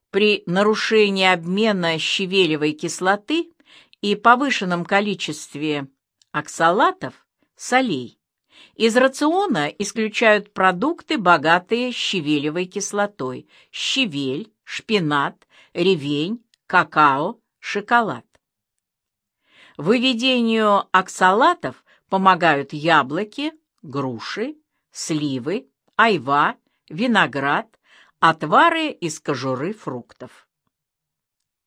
При нарушении обмена щавелевой кислоты и повышенном количестве оксалатов, солей, из рациона исключают продукты, богатые щавелевой кислотой: щавель, шпинат, ревень, какао, шоколад. Выведению оксалатов помогают яблоки, груши, сливы, айва, виноград, отвары из кожуры фруктов.